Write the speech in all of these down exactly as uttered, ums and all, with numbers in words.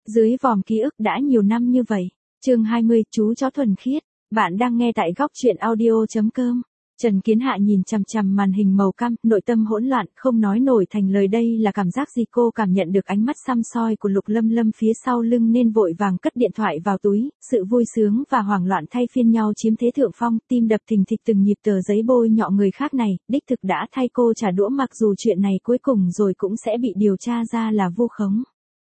Dưới vòm ký ức đã nhiều năm như vậy. Chương hai mươi, chú chó thuần khiết. Bạn đang nghe tại góc truyện audio chấm com. Trần Kiến Hạ nhìn chằm chằm màn hình màu cam, nội tâm hỗn loạn, không nói nổi thành lời đây là cảm giác gì. Cô cảm nhận được ánh mắt săm soi của Lục Lâm Lâm phía sau lưng nên vội vàng cất điện thoại vào túi, sự vui sướng và hoảng loạn thay phiên nhau chiếm thế thượng phong, tim đập thình thịch từng nhịp. Tờ giấy bôi nhọ người khác này, đích thực đã thay cô trả đũa, mặc dù chuyện này cuối cùng rồi cũng sẽ bị điều tra ra là vu khống.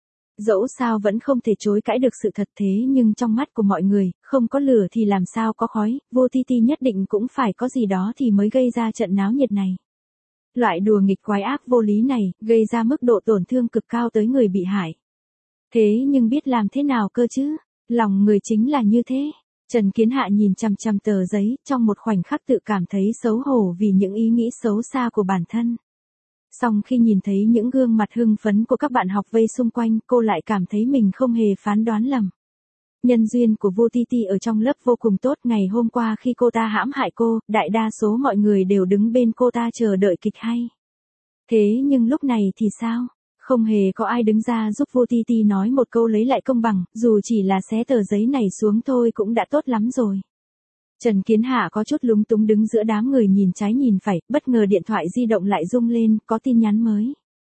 Dẫu sao vẫn không thể chối cãi được sự thật, thế nhưng trong mắt của mọi người, không có lửa thì làm sao có khói, vô Ti Ti nhất định cũng phải có gì đó thì mới gây ra trận náo nhiệt này. Loại đùa nghịch quái ác vô lý này, gây ra mức độ tổn thương cực cao tới người bị hại. Thế nhưng biết làm thế nào cơ chứ? Lòng người chính là như thế. Trần Kiến Hạ nhìn chằm chằm tờ giấy, trong một khoảnh khắc tự cảm thấy xấu hổ vì những ý nghĩ xấu xa của bản thân. Song khi nhìn thấy những gương mặt hưng phấn của các bạn học vây xung quanh, cô lại cảm thấy mình không hề phán đoán lầm. Nhân duyên của Vô Ti Ti ở trong lớp vô cùng tốt. Ngày hôm qua khi cô ta hãm hại cô, đại đa số mọi người đều đứng bên cô ta chờ đợi kịch hay. Thế nhưng lúc này thì sao? Không hề có ai đứng ra giúp Vô Ti Ti nói một câu lấy lại công bằng, dù chỉ là xé tờ giấy này xuống thôi cũng đã tốt lắm rồi. Trần Kiến Hạ có chút lúng túng đứng giữa đám người nhìn trái nhìn phải, bất ngờ điện thoại di động lại rung lên, có tin nhắn mới.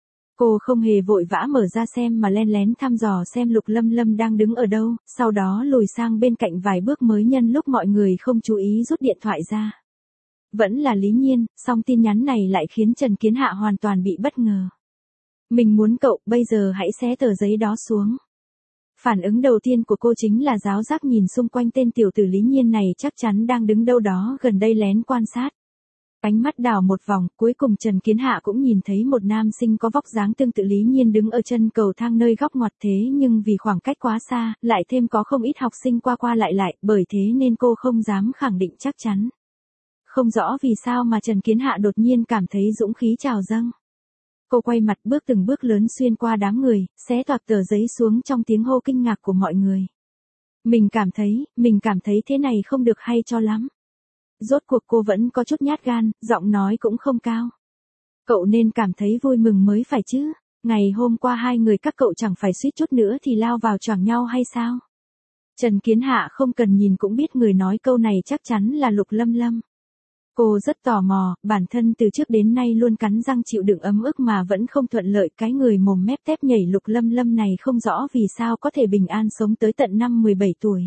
Cô không hề vội vã mở ra xem mà len lén thăm dò xem Lục Lâm Lâm đang đứng ở đâu, sau đó lùi sang bên cạnh vài bước mới nhân lúc mọi người không chú ý rút điện thoại ra. Vẫn là Lý Nhiên, song tin nhắn này lại khiến Trần Kiến Hạ hoàn toàn bị bất ngờ. Mình muốn cậu, bây giờ hãy xé tờ giấy đó xuống. Phản ứng đầu tiên của cô chính là giáo giác nhìn xung quanh, tên tiểu tử Lý Nhiên này chắc chắn đang đứng đâu đó gần đây lén quan sát. Ánh mắt đảo một vòng, cuối cùng Trần Kiến Hạ cũng nhìn thấy một nam sinh có vóc dáng tương tự Lý Nhiên đứng ở chân cầu thang nơi góc ngoặt, thế nhưng vì khoảng cách quá xa, lại thêm có không ít học sinh qua qua lại lại, bởi thế nên cô không dám khẳng định chắc chắn. Không rõ vì sao mà Trần Kiến Hạ đột nhiên cảm thấy dũng khí trào dâng. Cô quay mặt bước từng bước lớn xuyên qua đám người, xé toạc tờ giấy xuống trong tiếng hô kinh ngạc của mọi người. Mình cảm thấy, mình cảm thấy thế này không được hay cho lắm. Rốt cuộc cô vẫn có chút nhát gan, giọng nói cũng không cao. Cậu nên cảm thấy vui mừng mới phải chứ, ngày hôm qua hai người các cậu chẳng phải suýt chút nữa thì lao vào choảng nhau hay sao? Trần Kiến Hạ không cần nhìn cũng biết người nói câu này chắc chắn là Lục Lâm Lâm. Cô rất tò mò, bản thân từ trước đến nay luôn cắn răng chịu đựng ấm ức mà vẫn không thuận lợi, cái người mồm mép tép nhảy Lục Lâm Lâm này không rõ vì sao có thể bình an sống tới tận năm mười bảy tuổi.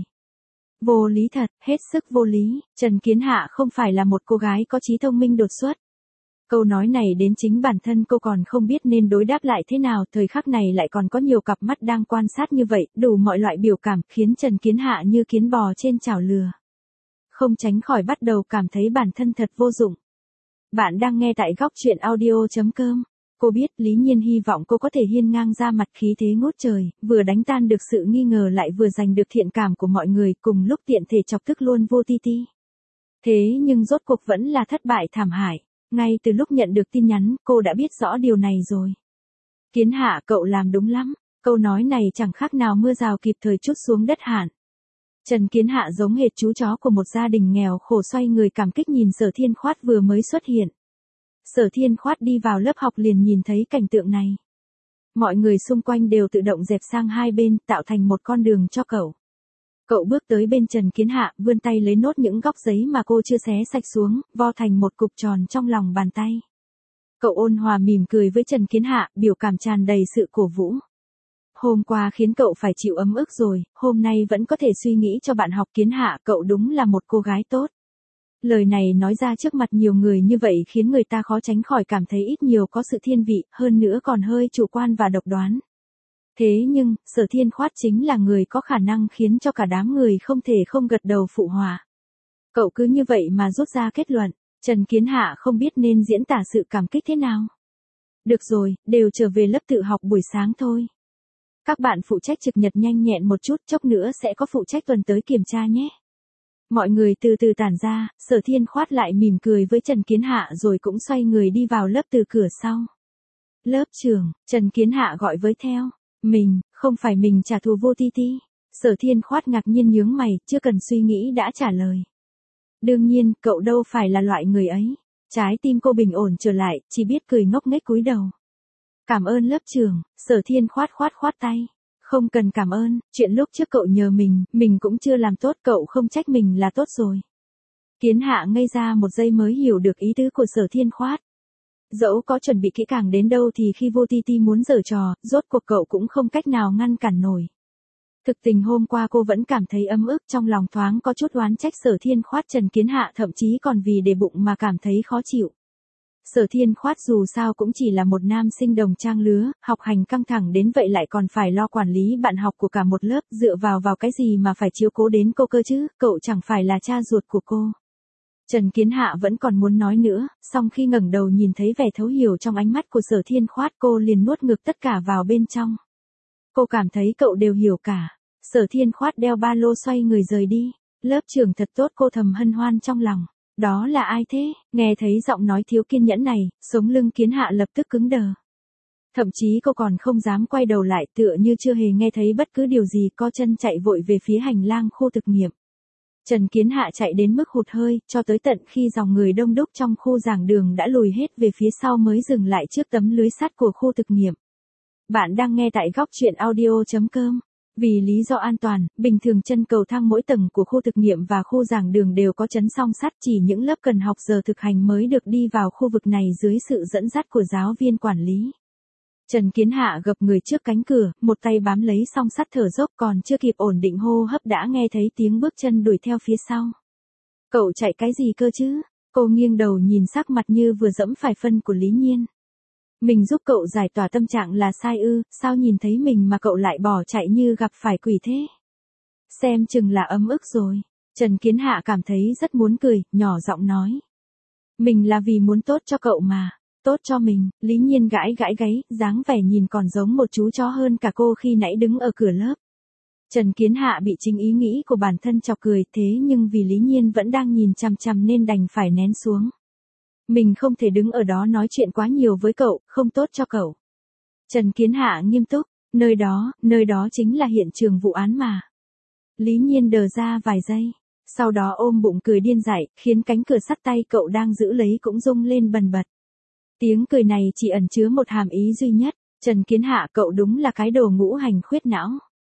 Vô lý thật, hết sức vô lý. Trần Kiến Hạ không phải là một cô gái có trí thông minh đột xuất. Câu nói này đến chính bản thân cô còn không biết nên đối đáp lại thế nào, thời khắc này lại còn có nhiều cặp mắt đang quan sát như vậy, đủ mọi loại biểu cảm, khiến Trần Kiến Hạ như kiến bò trên chảo lừa. Không tránh khỏi bắt đầu cảm thấy bản thân thật vô dụng. Bạn đang nghe tại góc truyện audio chấm com. Cô biết Lý Nhiên hy vọng cô có thể hiên ngang ra mặt, khí thế ngút trời, vừa đánh tan được sự nghi ngờ lại vừa giành được thiện cảm của mọi người, cùng lúc tiện thể chọc tức luôn Vô Ti Ti. Thế nhưng rốt cuộc vẫn là thất bại thảm hại. Ngay từ lúc nhận được tin nhắn, cô đã biết rõ điều này rồi. Kiến Hạ, cậu làm đúng lắm. Câu nói này chẳng khác nào mưa rào kịp thời trút xuống đất hạn. Trần Kiến Hạ giống hệt chú chó của một gia đình nghèo khổ, xoay người cảm kích nhìn Sở Thiên Khoát vừa mới xuất hiện. Sở Thiên Khoát đi vào lớp học liền nhìn thấy cảnh tượng này. Mọi người xung quanh đều tự động dẹp sang hai bên, tạo thành một con đường cho cậu. Cậu bước tới bên Trần Kiến Hạ, vươn tay lấy nốt những góc giấy mà cô chưa xé sạch xuống, vo thành một cục tròn trong lòng bàn tay. Cậu ôn hòa mỉm cười với Trần Kiến Hạ, biểu cảm tràn đầy sự cổ vũ. Hôm qua khiến cậu phải chịu ấm ức rồi, hôm nay vẫn có thể suy nghĩ cho bạn học. Kiến Hạ, cậu đúng là một cô gái tốt. Lời này nói ra trước mặt nhiều người như vậy khiến người ta khó tránh khỏi cảm thấy ít nhiều có sự thiên vị, hơn nữa còn hơi chủ quan và độc đoán. Thế nhưng, Sở Thiên Khoát chính là người có khả năng khiến cho cả đám người không thể không gật đầu phụ họa. Cậu cứ như vậy mà rút ra kết luận. Trần Kiến Hạ không biết nên diễn tả sự cảm kích thế nào. Được rồi, đều trở về lớp tự học buổi sáng thôi. Các bạn phụ trách trực nhật nhanh nhẹn một chút, chốc nữa sẽ có phụ trách tuần tới kiểm tra nhé. Mọi người từ từ tản ra, Sở Thiên Khoát lại mỉm cười với Trần Kiến Hạ rồi cũng xoay người đi vào lớp từ cửa sau. Lớp trưởng, Trần Kiến Hạ gọi với theo. Mình, không phải mình trả thù Vô Ti Ti. Sở Thiên Khoát ngạc nhiên nhướng mày, chưa cần suy nghĩ đã trả lời. Đương nhiên, cậu đâu phải là loại người ấy. Trái tim cô bình ổn trở lại, chỉ biết cười ngốc nghếch cúi đầu. Cảm ơn lớp trưởng. Sở Thiên Khoát khoát khoát tay. Không cần cảm ơn, chuyện lúc trước cậu nhờ mình, mình cũng chưa làm tốt, cậu không trách mình là tốt rồi. Kiến Hạ ngây ra một giây mới hiểu được ý tứ của Sở Thiên Khoát. Dẫu có chuẩn bị kỹ càng đến đâu thì khi Vô Ti Ti muốn giở trò, rốt cuộc cậu cũng không cách nào ngăn cản nổi. Thực tình hôm qua cô vẫn cảm thấy ấm ức, trong lòng thoáng có chút oán trách Sở Thiên Khoát. Trần Kiến Hạ thậm chí còn vì để bụng mà cảm thấy khó chịu. Sở Thiên Khoát dù sao cũng chỉ là một nam sinh đồng trang lứa, học hành căng thẳng đến vậy lại còn phải lo quản lý bạn học của cả một lớp, dựa vào vào cái gì mà phải chiếu cố đến cô cơ chứ, cậu chẳng phải là cha ruột của cô. Trần Kiến Hạ vẫn còn muốn nói nữa, song khi ngẩng đầu nhìn thấy vẻ thấu hiểu trong ánh mắt của Sở Thiên Khoát, cô liền nuốt ngược tất cả vào bên trong. Cô cảm thấy cậu đều hiểu cả. Sở Thiên Khoát đeo ba lô xoay người rời đi. Lớp trưởng thật tốt, cô thầm hân hoan trong lòng. Đó là ai thế? Nghe thấy giọng nói thiếu kiên nhẫn này, sống lưng Kiến Hạ lập tức cứng đờ. Thậm chí cô còn không dám quay đầu lại, tựa như chưa hề nghe thấy bất cứ điều gì, co chân chạy vội về phía hành lang khu thực nghiệm. Trần Kiến Hạ chạy đến mức hụt hơi, cho tới tận khi dòng người đông đúc trong khu giảng đường đã lùi hết về phía sau mới dừng lại trước tấm lưới sắt của khu thực nghiệm. Bạn đang nghe tại góc truyện audio chấm com. Vì lý do an toàn, bình thường chân cầu thang mỗi tầng của khu thực nghiệm và khu giảng đường đều có chắn song sắt, chỉ những lớp cần học giờ thực hành mới được đi vào khu vực này dưới sự dẫn dắt của giáo viên quản lý. Trần Kiến Hạ gập người trước cánh cửa, một tay bám lấy song sắt thở dốc, còn chưa kịp ổn định hô hấp đã nghe thấy tiếng bước chân đuổi theo phía sau. Cậu chạy cái gì cơ chứ? Cô nghiêng đầu nhìn sắc mặt như vừa dẫm phải phân của Lý Nhiên. Mình giúp cậu giải tỏa tâm trạng là sai ư, sao nhìn thấy mình mà cậu lại bỏ chạy như gặp phải quỷ thế? Xem chừng là ấm ức rồi. Trần Kiến Hạ cảm thấy rất muốn cười, nhỏ giọng nói. Mình là vì muốn tốt cho cậu mà. Tốt cho mình. Lý Nhiên gãi gãi gáy, dáng vẻ nhìn còn giống một chú chó hơn cả cô khi nãy đứng ở cửa lớp. Trần Kiến Hạ bị chính ý nghĩ của bản thân chọc cười, thế nhưng vì Lý Nhiên vẫn đang nhìn chằm chằm nên đành phải nén xuống. Mình không thể đứng ở đó nói chuyện quá nhiều với cậu, không tốt cho cậu. Trần Kiến Hạ nghiêm túc, nơi đó, nơi đó chính là hiện trường vụ án mà. Lý Nhiên đờ ra vài giây, sau đó ôm bụng cười điên dại, khiến cánh cửa sắt tay cậu đang giữ lấy cũng rung lên bần bật. Tiếng cười này chỉ ẩn chứa một hàm ý duy nhất, Trần Kiến Hạ, cậu đúng là cái đồ ngũ hành khuyết não.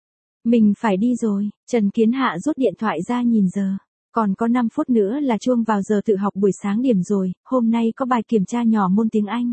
Mình phải đi rồi. Trần Kiến Hạ rút điện thoại ra nhìn giờ. Còn có năm phút nữa là chuông vào giờ tự học buổi sáng điểm rồi, hôm nay có bài kiểm tra nhỏ môn tiếng Anh.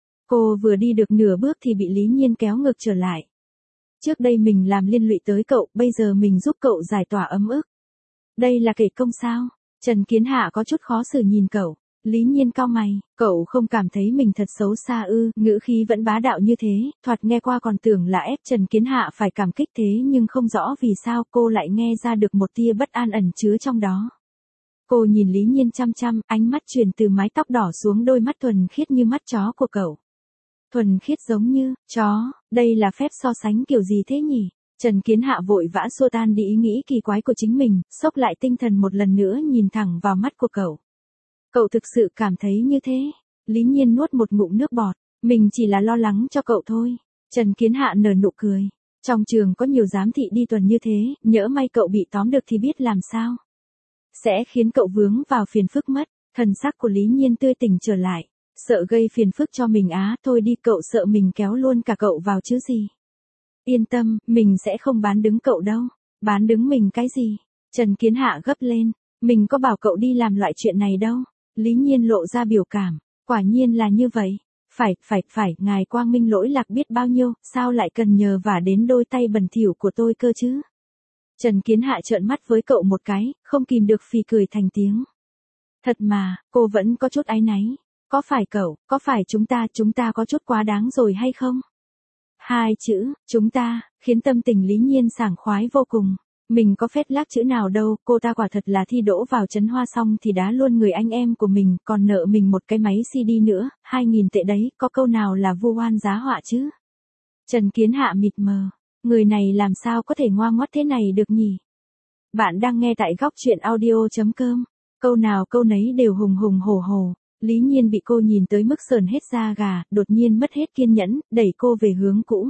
Cô vừa đi được nửa bước thì bị Lý Nhiên kéo ngược trở lại. Trước đây mình làm liên lụy tới cậu, bây giờ mình giúp cậu giải tỏa ấm ức. Đây là kể công sao? Trần Kiến Hạ có chút khó xử nhìn cậu. Lý Nhiên cau mày, cậu không cảm thấy mình thật xấu xa ư? Ngữ khí vẫn bá đạo như thế, thoạt nghe qua còn tưởng là ép Trần Kiến Hạ phải cảm kích, thế nhưng không rõ vì sao cô lại nghe ra được một tia bất an ẩn chứa trong đó. Cô nhìn Lý Nhiên chăm chăm, ánh mắt chuyển từ mái tóc đỏ xuống đôi mắt thuần khiết như mắt chó của cậu. Thuần khiết giống như chó, đây là phép so sánh kiểu gì thế nhỉ? Trần Kiến Hạ vội vã xua tan đi ý nghĩ kỳ quái của chính mình, xốc lại tinh thần một lần nữa nhìn thẳng vào mắt của cậu. Cậu thực sự cảm thấy như thế? Lý Nhiên nuốt một ngụm nước bọt, mình chỉ là lo lắng cho cậu thôi. Trần Kiến Hạ nở nụ cười. Trong trường có nhiều giám thị đi tuần như thế, nhỡ may cậu bị tóm được thì biết làm sao? Sẽ khiến cậu vướng vào phiền phức mất. Thần sắc của Lý Nhiên tươi tỉnh trở lại. Sợ gây phiền phức cho mình á, thôi đi, cậu sợ mình kéo luôn cả cậu vào chứ gì? Yên tâm, mình sẽ không bán đứng cậu đâu. Bán đứng mình cái gì? Trần Kiến Hạ gấp lên. Mình có bảo cậu đi làm loại chuyện này đâu. Lý Nhiên lộ ra biểu cảm. Quả nhiên là như vậy. Phải, phải, phải, ngài quang minh lỗi lạc biết bao nhiêu, sao lại cần nhờ vả đến đôi tay bẩn thỉu của tôi cơ chứ? Trần Kiến Hạ trợn mắt với cậu một cái, không kìm được phì cười thành tiếng. Thật mà, cô vẫn có chút áy náy. Có phải cậu, có phải chúng ta, chúng ta có chút quá đáng rồi hay không? Hai chữ, chúng ta, khiến tâm tình Lý Nhiên sảng khoái vô cùng. Mình có phét lác chữ nào đâu, cô ta quả thật là thi đỗ vào Trấn Hoa xong thì đá luôn người anh em của mình, còn nợ mình một cái máy xê đê nữa, hai nghìn tệ đấy, có câu nào là vu oan giá họa chứ? Trần Kiến Hạ mịt mờ, người này làm sao có thể ngoa ngoắt thế này được nhỉ? Bạn đang nghe tại góc truyện audio chấm com, câu nào câu nấy đều hùng hùng hổ hổ. Lý Nhiên bị cô nhìn tới mức sờn hết da gà, đột nhiên mất hết kiên nhẫn, đẩy cô về hướng cũ.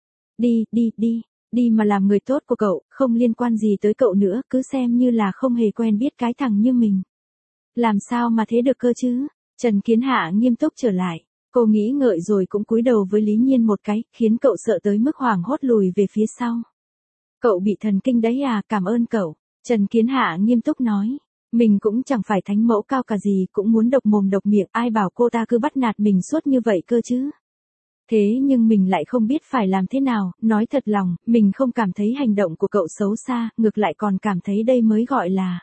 Đi, đi, đi. Đi mà làm người tốt của cậu, không liên quan gì tới cậu nữa, cứ xem như là không hề quen biết cái thằng như mình. Làm sao mà thế được cơ chứ? Trần Kiến Hạ nghiêm túc trở lại. Cô nghĩ ngợi rồi cũng cúi đầu với Lý Nhiên một cái, khiến cậu sợ tới mức hoảng hốt lùi về phía sau. Cậu bị thần kinh đấy à, cảm ơn cậu. Trần Kiến Hạ nghiêm túc nói. Mình cũng chẳng phải thánh mẫu cao cả gì, cũng muốn độc mồm độc miệng, ai bảo cô ta cứ bắt nạt mình suốt như vậy cơ chứ. Thế nhưng mình lại không biết phải làm thế nào, nói thật lòng, mình không cảm thấy hành động của cậu xấu xa, ngược lại còn cảm thấy đây mới gọi là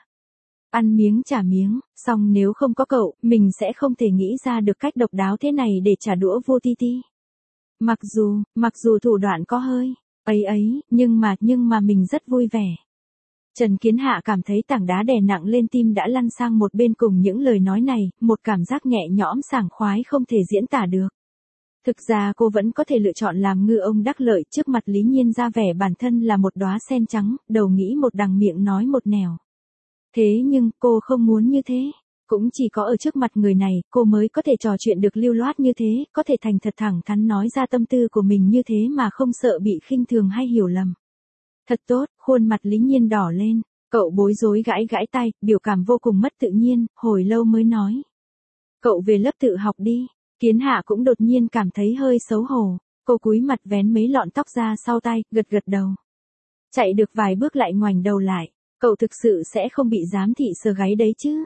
ăn miếng trả miếng, song nếu không có cậu, mình sẽ không thể nghĩ ra được cách độc đáo thế này để trả đũa vô ti ti. Mặc dù, mặc dù thủ đoạn có hơi, ấy ấy, nhưng mà, nhưng mà mình rất vui vẻ. Trần Kiến Hạ cảm thấy tảng đá đè nặng lên tim đã lăn sang một bên cùng những lời nói này, một cảm giác nhẹ nhõm sảng khoái không thể diễn tả được. Thực ra cô vẫn có thể lựa chọn làm ngư ông đắc lợi trước mặt Lý Nhiên ra vẻ bản thân là một đóa sen trắng, đầu nghĩ một đằng miệng nói một nẻo. Thế nhưng cô không muốn như thế. Cũng chỉ có ở trước mặt người này, cô mới có thể trò chuyện được lưu loát như thế, có thể thành thật thẳng thắn nói ra tâm tư của mình như thế mà không sợ bị khinh thường hay hiểu lầm. Thật tốt, khuôn mặt Lý Nhiên đỏ lên, cậu bối rối gãi gãi tay, biểu cảm vô cùng mất tự nhiên, hồi lâu mới nói. Cậu về lớp tự học đi. Kiến Hạ cũng đột nhiên cảm thấy hơi xấu hổ, cô cúi mặt vén mấy lọn tóc ra sau tay, gật gật đầu. Chạy được vài bước lại ngoảnh đầu lại, cậu thực sự sẽ không bị giám thị sờ gáy đấy chứ.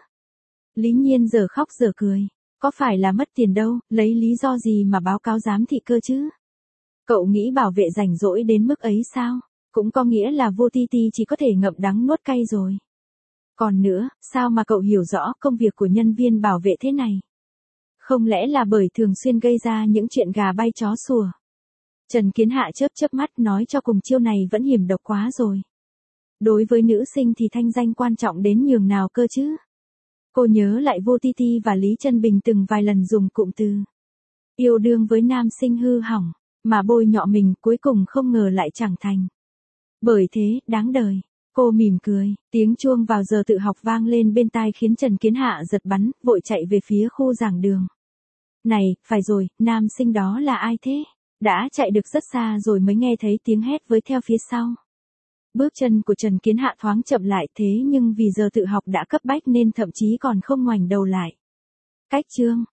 Lý Nhiên giờ khóc giờ cười, có phải là mất tiền đâu, lấy lý do gì mà báo cáo giám thị cơ chứ? Cậu nghĩ bảo vệ rảnh rỗi đến mức ấy sao? Cũng có nghĩa là vô ti ti chỉ có thể ngậm đắng nuốt cay rồi. Còn nữa, sao mà cậu hiểu rõ công việc của nhân viên bảo vệ thế này? Không lẽ là bởi thường xuyên gây ra những chuyện gà bay chó sủa? Trần Kiến Hạ chớp chớp mắt nói cho cùng chiêu này vẫn hiểm độc quá rồi. Đối với nữ sinh thì thanh danh quan trọng đến nhường nào cơ chứ? Cô nhớ lại Vô Ti Ti và Lý Chân Bình từng vài lần dùng cụm từ yêu đương với nam sinh hư hỏng, mà bôi nhọ mình cuối cùng không ngờ lại chẳng thành. Bởi thế, đáng đời. Cô mỉm cười, tiếng chuông vào giờ tự học vang lên bên tai khiến Trần Kiến Hạ giật bắn, vội chạy về phía khu giảng đường. Này, phải rồi, nam sinh đó là ai thế? Đã chạy được rất xa rồi mới nghe thấy tiếng hét với theo phía sau. Bước chân của Trần Kiến Hạ thoáng chậm lại thế nhưng vì giờ tự học đã cấp bách nên thậm chí còn không ngoảnh đầu lại. Cách chương,